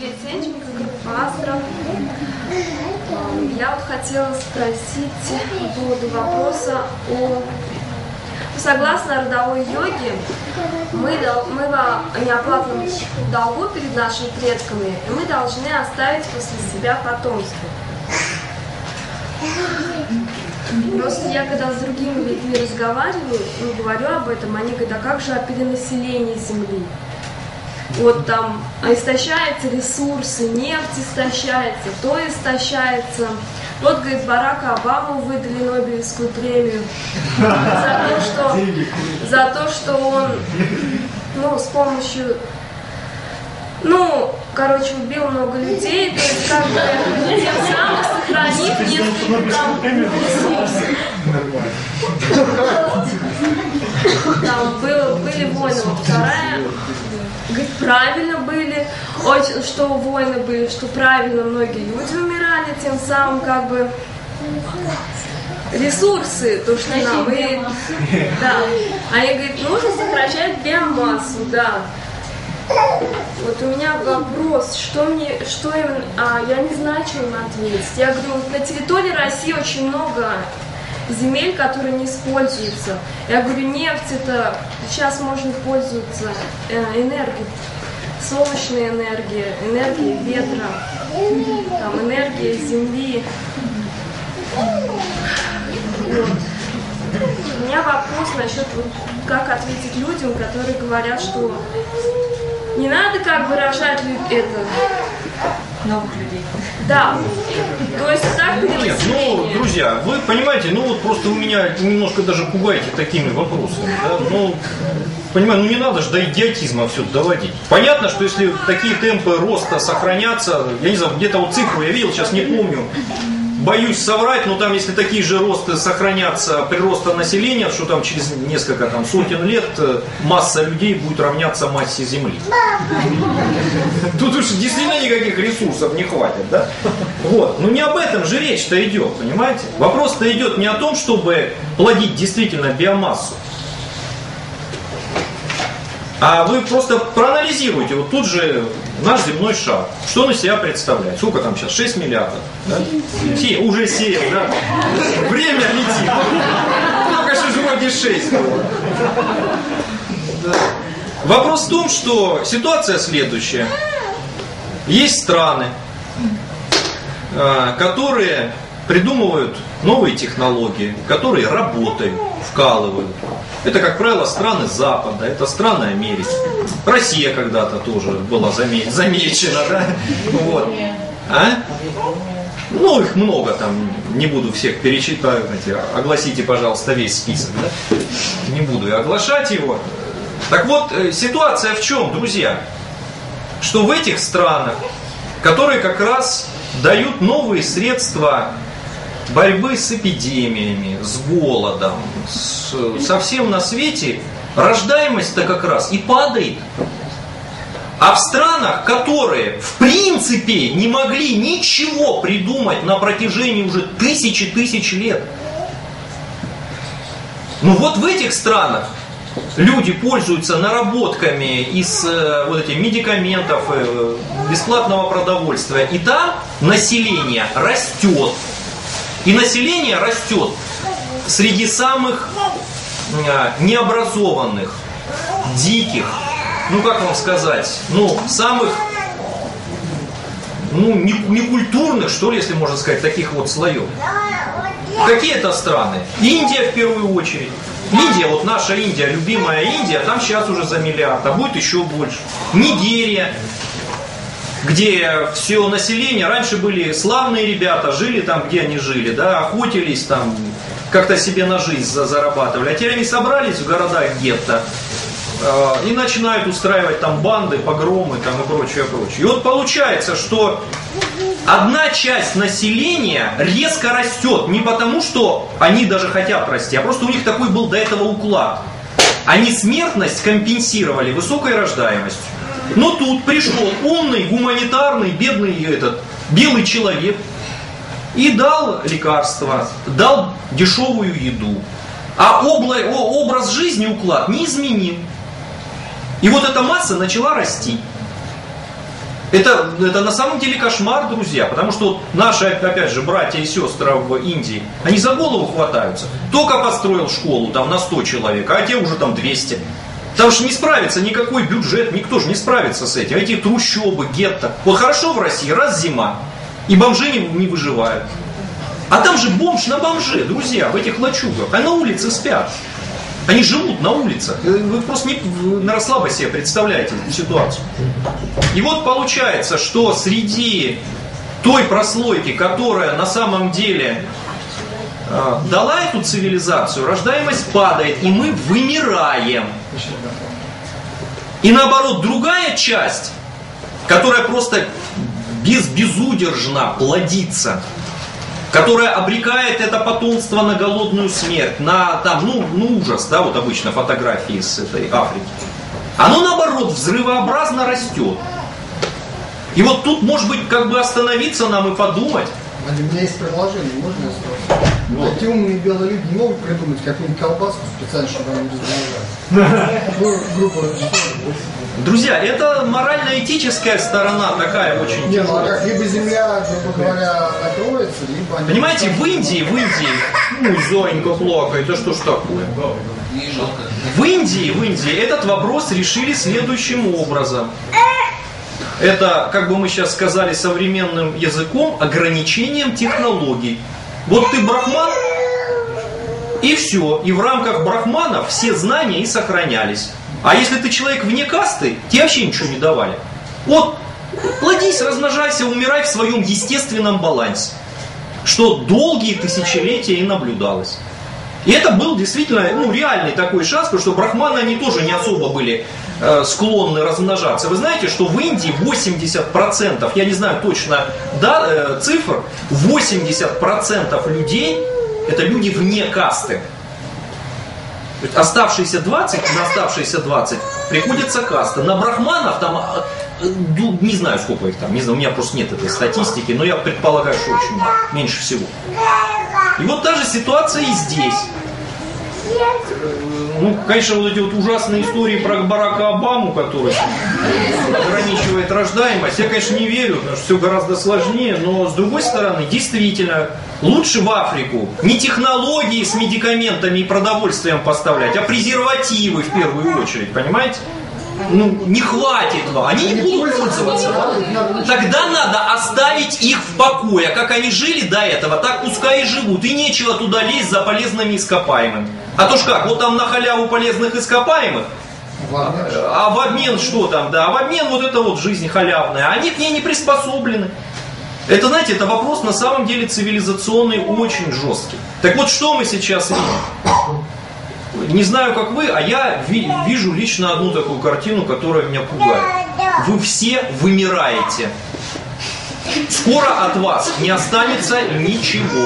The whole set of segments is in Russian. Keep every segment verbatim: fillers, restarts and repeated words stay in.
Сергей Сенченко, группа Астра. Я вот хотела спросить по поводу вопроса о... Согласно родовой йоге, мы, мы в неоплатном долгу перед нашими предками, и мы должны оставить после себя потомство. Просто я когда с другими людьми разговариваю, ну, говорю об этом, они говорят, а как же о перенаселении Земли? Вот там истощаются ресурсы, нефть истощается, то истощается. Вот, говорит, Барака Обаму выдали Нобелевскую премию за то, что, за то, что он, ну, с помощью, ну, короче, убил много людей, то есть как бы тем самым сохранив несколько там ресурсов. Там было, были войны, вот вторая, говорит, правильно были, очень, что войны были, что правильно многие люди умирали, тем самым как бы ресурсы, то, что нам, и, да, они говорят, нужно сокращать биомассу, да. Вот у меня вопрос, что мне, что им, а, я не знаю, что им ответить. Я говорю, вот на территории России очень много земель, которые не используются. Я говорю, нефть это сейчас можно пользоваться э, энергией, солнечной энергией, энергией ветра, там, энергией земли. Вот. У меня вопрос насчет, вот, как ответить людям, которые говорят, что не надо как бы рожать это новых людей. Да. То есть так Нет, ну, друзья, вы понимаете, ну вот просто вы меня немножко даже пугаете такими вопросами, да? Ну, понимаю, ну не надо же до идиотизма все доводить. Понятно, что если такие темпы роста сохранятся, я не знаю, где-то вот цифру я видел, сейчас не помню, боюсь соврать, но там, если такие же росты сохранятся прироста населения, что там через несколько там, сотен лет масса людей будет равняться массе Земли. Тут уж действительно никаких ресурсов не хватит, да? Вот. Но не об этом же речь-то идет, понимаете? Вопрос-то идет не о том, чтобы плодить действительно биомассу. А вы просто проанализируйте, вот тут же наш земной шар, что он из себя представляет? Сколько там сейчас? шесть миллиардов. Да? Се, уже семь, да? Время летит. Только что же вроде шесть. Да. Вопрос в том, что ситуация следующая. Есть страны, которые придумывают новые технологии, которые работают, вкалывают. Это, как правило, страны Запада, это страны Америки. Россия когда-то тоже была замечена, да? Вот. А? Ну, их много там, не буду всех перечитать, знаете, огласите, пожалуйста, весь список, да? Не буду я оглашать его. Так вот, ситуация в чем, друзья? Что в этих странах, которые как раз дают новые средства борьбы с эпидемиями, с голодом, с, со всем на свете, рождаемость-то как раз и падает. А в странах, которые в принципе не могли ничего придумать на протяжении уже тысячи тысяч лет, ну вот в этих странах люди пользуются наработками из э, вот этих медикаментов, э, бесплатного продовольствия, и там население растет. И население растет среди самых э, необразованных, диких, ну как вам сказать, ну самых, ну не, некультурных, что ли, если можно сказать, таких вот слоев. Какие это страны? Индия в первую очередь. Индия, вот наша Индия, любимая Индия, там сейчас уже за миллиард, а будет еще больше. Нигерия, где все население, раньше были славные ребята, жили там, где они жили, да, охотились там, как-то себе на жизнь зарабатывали. А теперь они собрались в городах гетто э, и начинают устраивать там банды, погромы там, и прочее, прочее. И вот получается, что одна часть населения резко растет, не потому, что они даже хотят расти, а просто у них такой был до этого уклад. Они смертность компенсировали высокой рождаемостью. Но тут пришел умный, гуманитарный, бедный этот, белый человек и дал лекарства, дал дешевую еду. А обла... образ жизни, уклад не изменил. И вот эта масса начала расти. Это, это на самом деле кошмар, друзья, потому что наши, опять же, братья и сестры в Индии, они за голову хватаются. Только построил школу там на сто человек, а те уже там двести. Там же не справится никакой бюджет, никто же не справится с этим. Эти трущобы, гетто. Вот хорошо в России, раз зима, и бомжи не, не выживают. А там же бомж на бомже, друзья, в этих лачугах. А на улице спят. Они живут на улицах. Вы просто не, на расслабо себе представляете ситуацию. И вот получается, что среди той прослойки, которая на самом деле э, дала эту цивилизацию, рождаемость падает, и мы вымираем. И наоборот, другая часть, которая просто без, безудержно плодится, которая обрекает это потомство на голодную смерть, на там, ну, ну ужас, да, вот обычно фотографии с этой Африки. Оно наоборот взрывообразно растет. И вот тут, может быть, как бы остановиться нам и подумать. У меня есть предложение, можно я спрошу? Вот. Эти умные белые люди не могут придумать какую-нибудь колбаску специально, чтобы она не размножалась. Друзья, это морально-этическая сторона такая очень Не, ну а как либо земля, грубо говоря, накроется, либо... Они понимаете, в Индии, в Индии, ну, Зоенька плакает, да что ж такое? В Индии, в Индии этот вопрос решили следующим образом. Это, как бы мы сейчас сказали современным языком, ограничением технологий. Вот ты брахман, и все. И в рамках брахмана все знания и сохранялись. А если ты человек вне касты, тебе вообще ничего не давали. Вот, плодись, размножайся, умирай в своем естественном балансе. Что долгие тысячелетия и наблюдалось. И это был действительно ну, реальный такой шанс, потому что брахманы, они тоже не особо были э, склонны размножаться. Вы знаете, что в Индии восемьдесят процентов, я не знаю точно да, э, цифр, восемьдесят процентов людей это люди вне касты. То есть оставшиеся двадцать, на оставшиеся двадцать приходится каста. На брахманов там, не знаю сколько их там, не знаю, у меня просто нет этой статистики, но я предполагаю, что очень меньше всего. И вот та же ситуация и здесь. Ну, конечно, вот эти вот ужасные истории про Барака Обаму, который ограничивает рождаемость, я, конечно, не верю, потому что все гораздо сложнее, но с другой стороны, действительно, лучше в Африку не технологии с медикаментами и продовольствием поставлять, а презервативы в первую очередь, понимаете? Ну, не хватит вам, они не будут пользоваться. Тогда надо оставить их в покое. Как они жили до этого, так пускай и живут. И нечего туда лезть за полезными ископаемыми. А то ж как, вот там на халяву полезных ископаемых, а в обмен что там, да, а в обмен вот это вот жизнь халявная, они к ней не приспособлены. Это, знаете, это вопрос на самом деле цивилизационный, очень жесткий. Так вот, что мы сейчас видим? Не знаю, как вы, а я ви- вижу лично одну такую картину, которая меня пугает. Вы все вымираете. Скоро от вас не останется ничего.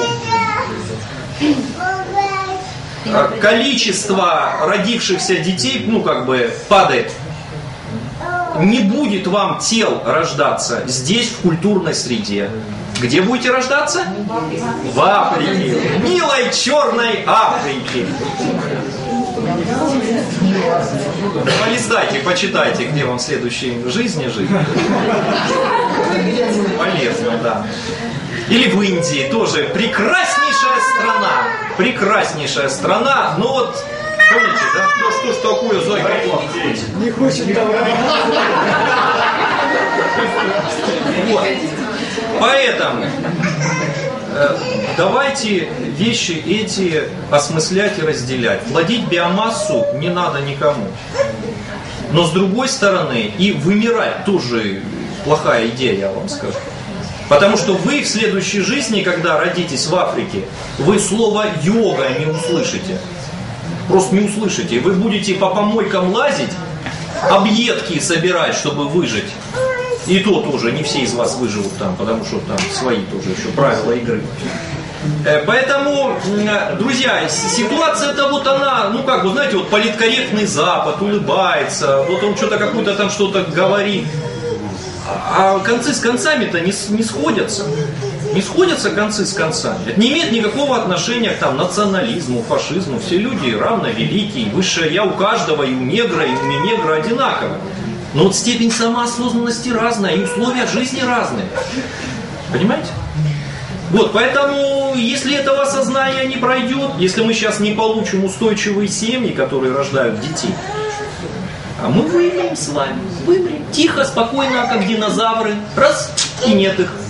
Количество родившихся детей, ну, как бы, падает. Не будет вам тел рождаться здесь, в культурной среде. Где будете рождаться? В Африке. Милой черной Африке. Полистайте, почитайте, где вам в следующей жизни жить. Полезно, да. Или в Индии тоже прекраснейшая страна. Прекраснейшая страна. Но вот, помните, да? Ну что ж такое, Зойка? Не хочет того. Вот. Поэтому э, давайте вещи эти осмыслять и разделять. Плодить биомассу не надо никому. Но с другой стороны, и вымирать тоже плохая идея, я вам скажу. Потому что вы в следующей жизни, когда родитесь в Африке, вы слово йога не услышите. Просто не услышите. Вы будете по помойкам лазить, объедки собирать, чтобы выжить. И то тоже, не все из вас выживут там, потому что там свои тоже еще правила игры. Поэтому, друзья, ситуация-то вот она, ну как, вы знаете, вот политкорректный Запад улыбается, вот он что-то какое-то там что-то говорит. А концы с концами-то не, не сходятся. Не сходятся концы с концами. Это не имеет никакого отношения к там, национализму, фашизму. Все люди равно великие, высшее я у каждого, и у негра, и у не негра одинаково. Но вот степень самоосознанности разная, и условия жизни разные. Понимаете? Вот, поэтому, если этого осознания не пройдет, если мы сейчас не получим устойчивые семьи, которые рождают детей, а мы вымрем с вами, вымрем. Тихо, спокойно, как динозавры. Раз, и нет их.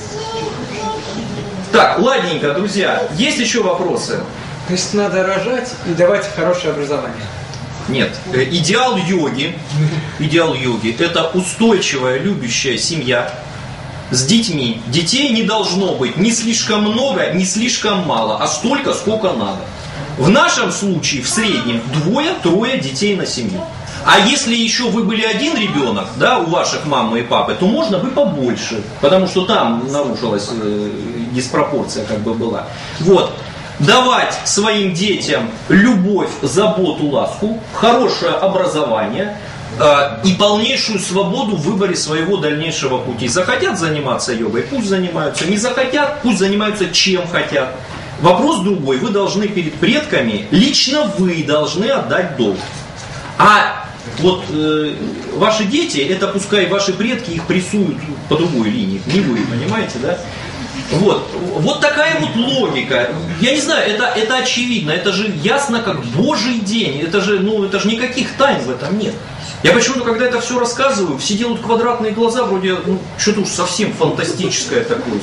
Так, ладненько, друзья. Есть еще вопросы? То есть надо рожать и давать хорошее образование? Нет. Идеал йоги, идеал йоги – это устойчивая, любящая семья с детьми. Детей не должно быть ни слишком много, ни слишком мало, а столько, сколько надо. В нашем случае в среднем двое-трое детей на семью. А если еще вы были один ребенок, да, у ваших мамы и папы, то можно бы побольше, потому что там нарушилась э, диспропорция, как бы была. Вот. Давать своим детям любовь, заботу, ласку, хорошее образование э, и полнейшую свободу в выборе своего дальнейшего пути. Захотят заниматься йогой, пусть занимаются. Не захотят, пусть занимаются чем хотят. Вопрос другой. Вы должны перед предками, лично вы должны отдать долг. А вот э, ваши дети, это пускай ваши предки их прессуют по другой линии, не вы, понимаете, да? Вот, вот такая вот логика. Я не знаю, это, это очевидно, это же ясно как божий день, это же, ну, это же никаких тайн в этом нет. Я почему-то, когда это все рассказываю, все делают квадратные глаза, вроде, ну, что-то уж совсем фантастическое такое.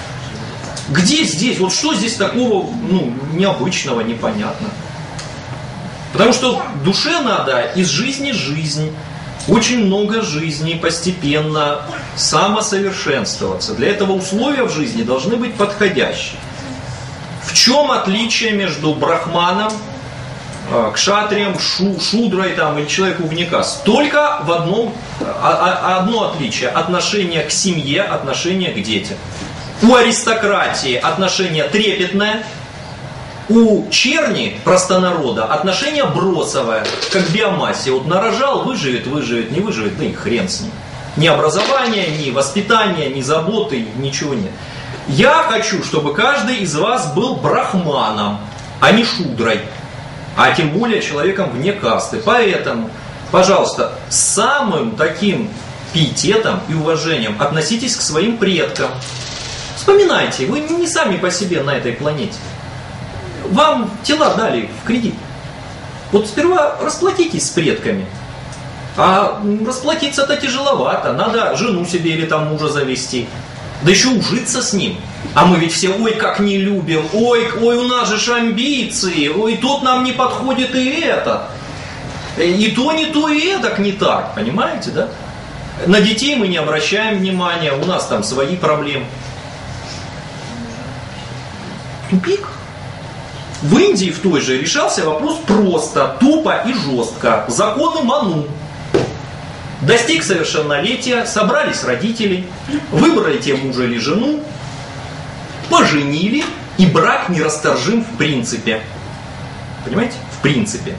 Где здесь, вот что здесь такого, ну, необычного, непонятного? Потому что душе надо из жизни жизнь, очень много жизни, постепенно самосовершенствоваться. Для этого условия в жизни должны быть подходящие. В чем отличие между брахманом, кшатрием, шу, шудрой там, или человеком угникас? Только в одном, одно отличие – отношение к семье, отношение к детям. У аристократии отношение трепетное, у черни, простонарода, отношение бросовое, как к биомассе. Вот нарожал, выживет, выживет, не выживет, да и хрен с ним. Ни образования, ни воспитания, ни заботы, ничего нет. Я хочу, чтобы каждый из вас был брахманом, а не шудрой, а тем более человеком вне касты. Поэтому, пожалуйста, с самым таким пиететом и уважением относитесь к своим предкам. Вспоминайте, вы не сами по себе на этой планете. Вам тела дали в кредит. Вот сперва расплатитесь с предками. А расплатиться-то тяжеловато. Надо жену себе или там мужа завести. Да еще ужиться с ним. А мы ведь все, ой, как не любим. Ой, ой, у нас же амбиции. Ой, тут нам не подходит и это. И то не то, и эдак не так. Понимаете, да? На детей мы не обращаем внимания. У нас там свои проблемы. Тупик. В Индии в той же решался вопрос просто, тупо и жестко. Законы Ману. Достиг совершеннолетия, собрались родители, выбрали те мужа или жену, поженили, и брак нерасторжим в принципе. Понимаете? В принципе.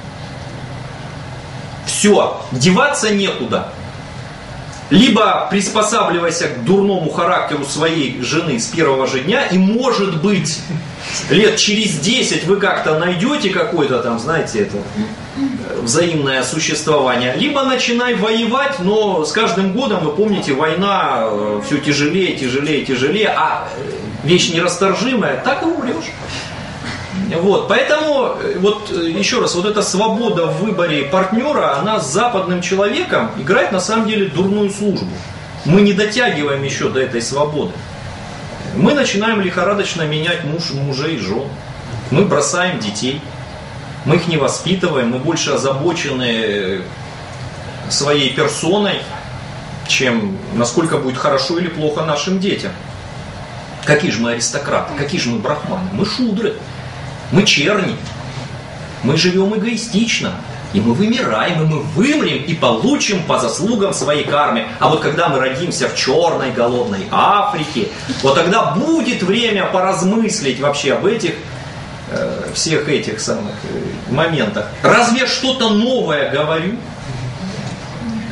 Все, деваться некуда. Либо приспосабливайся к дурному характеру своей жены с первого же дня, и может быть лет через десять вы как-то найдете какое-то там, знаете, это взаимное существование. Либо начинай воевать, но с каждым годом, вы помните, война все тяжелее, тяжелее, тяжелее, а вещь нерасторжимая, так и умрешь. Вот, поэтому, вот еще раз, вот эта свобода в выборе партнера, она с западным человеком играет на самом деле дурную службу. Мы не дотягиваем еще до этой свободы. Мы начинаем лихорадочно менять муж, мужей и жен. Мы бросаем детей. Мы их не воспитываем. Мы больше озабочены своей персоной, чем насколько будет хорошо или плохо нашим детям. Какие же мы аристократы, какие же мы брахманы? Мы шудры. Мы черни, мы живем эгоистично, и мы вымираем, и мы вымрем, и получим по заслугам своей кармы. А вот когда мы родимся в черной голодной Африке, вот тогда будет время поразмыслить вообще об этих, э, всех этих самых э, моментах. Разве я что-то новое говорю?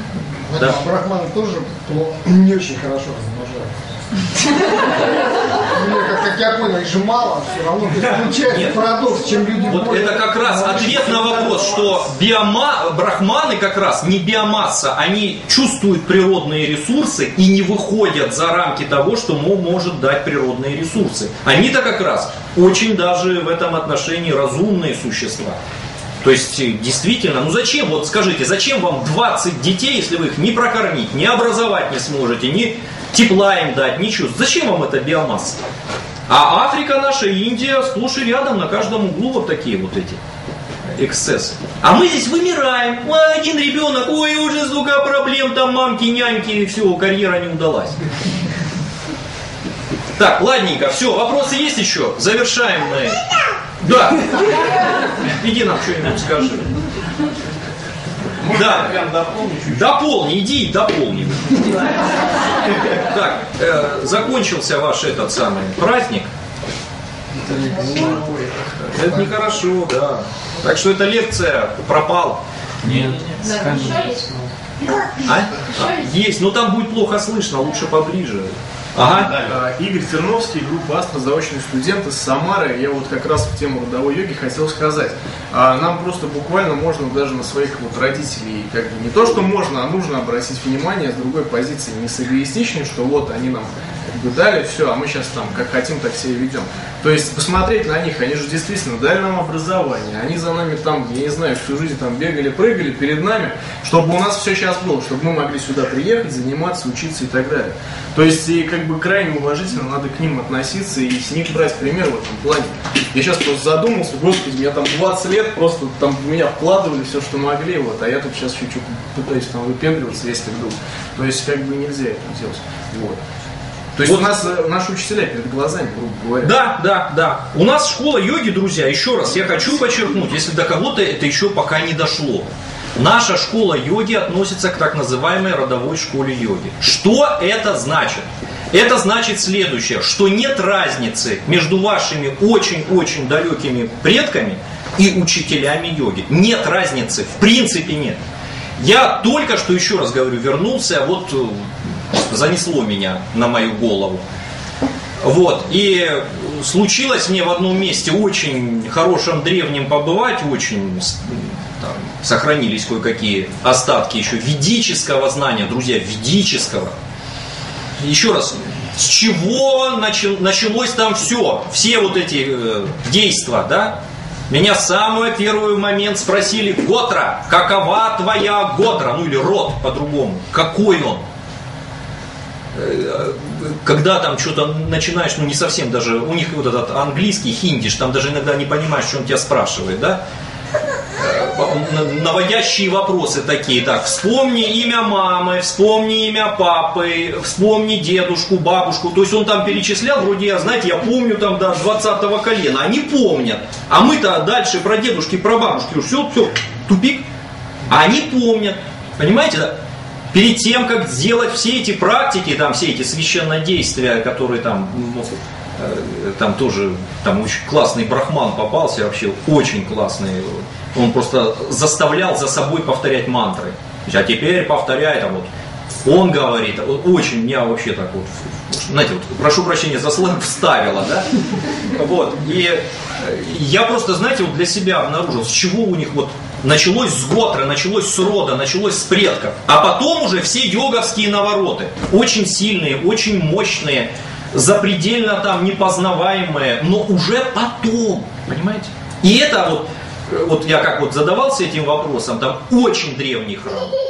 Да. А брахманы тоже не очень хорошо размножают. Как, как я понял, их же мало, все равно получается Нет. парадокс, чем люди Вот более- это как раз ответ на вопрос, что биома... брахманы как раз не биомасса, они чувствуют природные ресурсы и не выходят за рамки того, что ему может дать природные ресурсы. Они-то как раз очень даже в этом отношении разумные существа. То есть, действительно, ну зачем, вот скажите, зачем вам двадцать детей, если вы их не прокормить, не образовать не сможете, ни тепла им дать, ничего. Зачем вам эта биомасса? А Африка наша, Индия, сплошь и рядом, на каждом углу вот такие вот эти эксцессы. А мы здесь вымираем. Ой, один ребенок, ой, уже столько проблем, там мамки, няньки, и все, карьера не удалась. Так, ладненько, все, вопросы есть еще? Завершаем мы. Да. Иди нам что-нибудь скажи. Да. Дополни, иди и дополни. Так, э, закончился ваш этот самый праздник. Это нехорошо, да. Так что эта лекция пропала. Нет. А? А, есть, но там будет плохо слышно, лучше поближе. Ага. Игорь Терновский, группа Астра, заочный студент из Самары. Я вот как раз в тему родовой йоги хотел сказать. Нам просто буквально можно даже на своих вот родителей, как бы не то, что можно, а нужно обратить внимание с другой позиции, не с эгоистичной, что вот они нам как бы дали все, а мы сейчас там как хотим, так себя ведем. То есть посмотреть на них, они же действительно дали нам образование, они за нами там, я не знаю, всю жизнь там бегали, прыгали перед нами, чтобы у нас все сейчас было, чтобы мы могли сюда приехать, заниматься, учиться и так далее. То есть и как бы крайне уважительно надо к ним относиться и с них брать пример в этом плане. Я сейчас просто задумался, господи, меня там двадцать лет просто там в меня вкладывали все, что могли, вот, а я тут сейчас чуть-чуть пытаюсь там выпендриваться, если вдруг. То есть как бы нельзя это делать. Вот. То есть вот. У нас э, наши учителя перед глазами, грубо говоря. Да, да, да. У нас школа йоги, друзья, еще раз, я хочу подчеркнуть, если до кого-то это еще пока не дошло. Наша школа йоги относится к так называемой родовой школе йоги. Что это значит? Это значит следующее, что нет разницы между вашими очень-очень далекими предками и учителями йоги. Нет разницы, в принципе нет. Я только что, еще раз говорю, вернулся, вот занесло меня на мою голову. Вот, и случилось мне в одном месте очень хорошем древнем побывать, очень там, сохранились кое-какие остатки еще ведического знания, друзья, ведического. Еще раз, с чего началось там все, все вот эти э, действия, да? Меня в самый первый момент спросили: Готра, какова твоя Готра, ну или род по-другому, какой он? Когда там что-то начинаешь, ну не совсем даже, у них вот этот английский, хиндиш, там даже иногда не понимаешь, что он тебя спрашивает, да? Наводящие вопросы такие, так, вспомни имя мамы, вспомни имя папы, вспомни дедушку, бабушку, то есть он там перечислял, вроде я, знаете, я помню там до двадцатого колена, они помнят, а мы-то дальше про дедушки, про бабушки, все, все, тупик, а они помнят, понимаете, да? Перед тем, как сделать все эти практики, там все эти священнодействия, которые там, ну, там тоже, там очень классный брахман попался, вообще очень классный, он просто заставлял за собой повторять мантры, а теперь повторяй, там вот, он говорит, очень меня вообще так вот, знаете, вот, прошу прощения за сленг, вставило, да, вот, и я просто, знаете, вот для себя обнаружил, с чего у них вот началось с Готры, началось с рода, началось с предков, а потом уже все йоговские навороты, очень сильные, очень мощные, запредельно там непознаваемые, но уже потом, понимаете? И это вот, вот я как вот задавался этим вопросом, там очень древний храм,